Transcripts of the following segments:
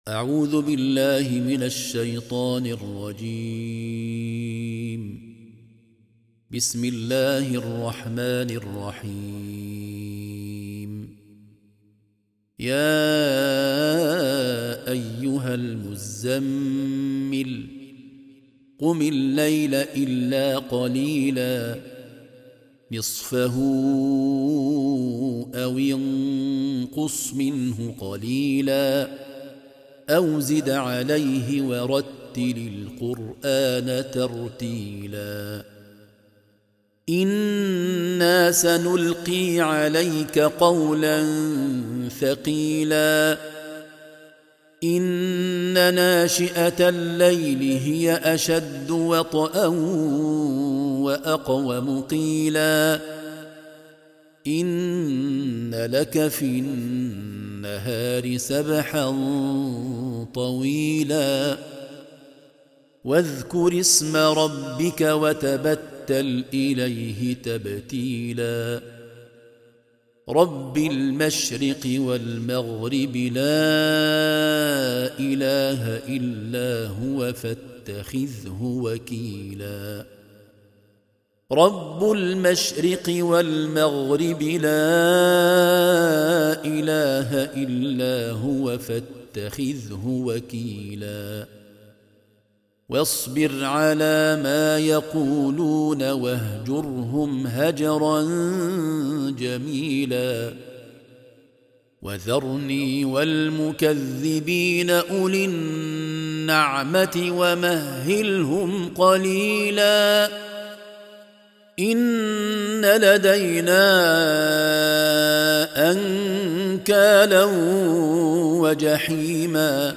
أعوذ بالله من الشيطان الرجيم. بسم الله الرحمن الرحيم. يا أيها المزمل قم الليل إلا قليلا نصفه أو انقص منه قليلا أو زد عليه ورتل القرآن ترتيلا. إنا سنلقي عليك قولا ثقيلا. إن ناشئة الليل هي أشد وطئا وأقوم قيلا. إن لك في النهار سبحا طويلا. واذكر اسم ربك وتبتل إليه تبتيلا. رب المشرق والمغرب لا إله إلا هو فاتخذه وكيلا. رب المشرق والمغرب لا إله إلا هو فاتخذه وكيلا. واصبر على ما يقولون واهجرهم هجرا جميلا. وذرني والمكذبين أولي النعمة ومهلهم قليلا. إن لدينا أنكالا وجحيما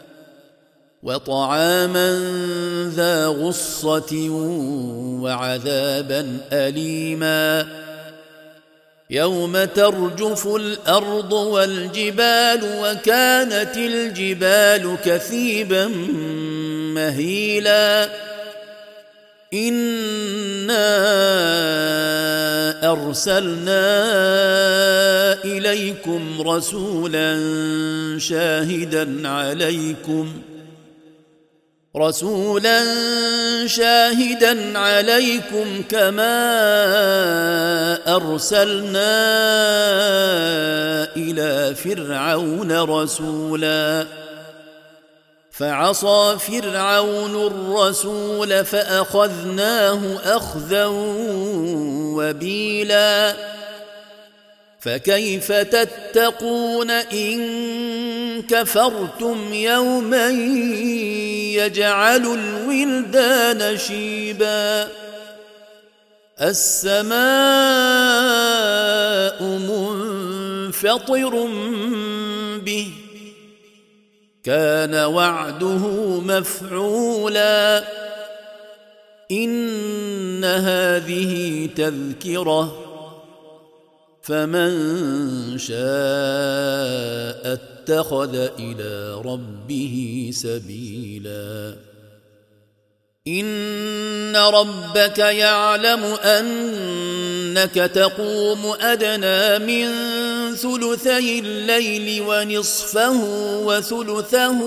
وطعاما ذا غصة وعذابا أليما. يوم ترجف الأرض والجبال وكانت الجبال كثيبا مهيلا. إنا أرسلنا إليكم رسولا شاهدا عليكم كما أرسلنا إلى فرعون رسولا. فعصى فرعون الرسول فأخذناه أخذا وبيلا. فكيف تتقون إن كفرتم يوما يجعل الولدان شيبا. السماء منفطر به كان وعده مفعولا. إن هذه تذكرة فمن شاء اتخذ إلى ربه سبيلا. إن ربك يعلم أنك تقوم أدنى من ثلثي الليل ونصفه وثلثه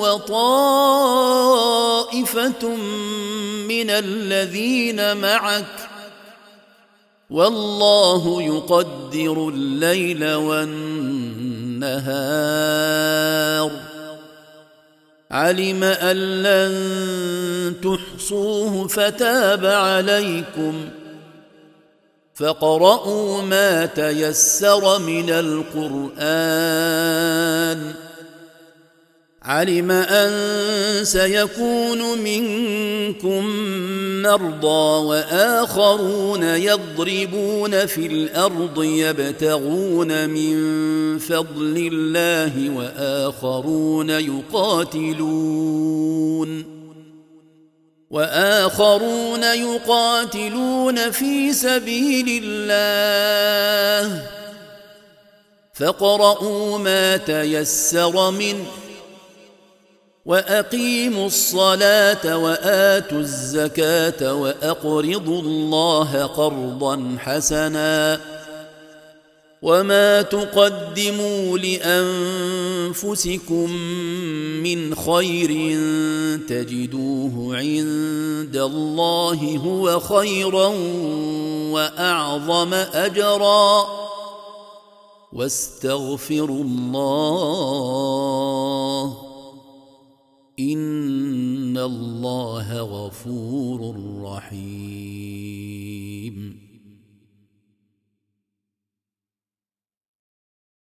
وطائفة من الذين معك والله يقدر الليل والنهار. علم أن لن تحصوه فتاب عليكم فاقرؤوا ما تيسر من القرآن. علم أن سيكون منكم مرضى وآخرون يضربون في الأرض يبتغون من فضل الله وآخرون يقاتلون في سبيل الله. فاقرؤوا ما تيسر منه وأقيموا الصلاة وآتوا الزكاة وأقرضوا الله قرضا حسنا وما تقدموا لانفسكم من خير تجدوه عند الله هو خيرا واعظم اجرا واستغفروا الله ان الله غفور رحيم.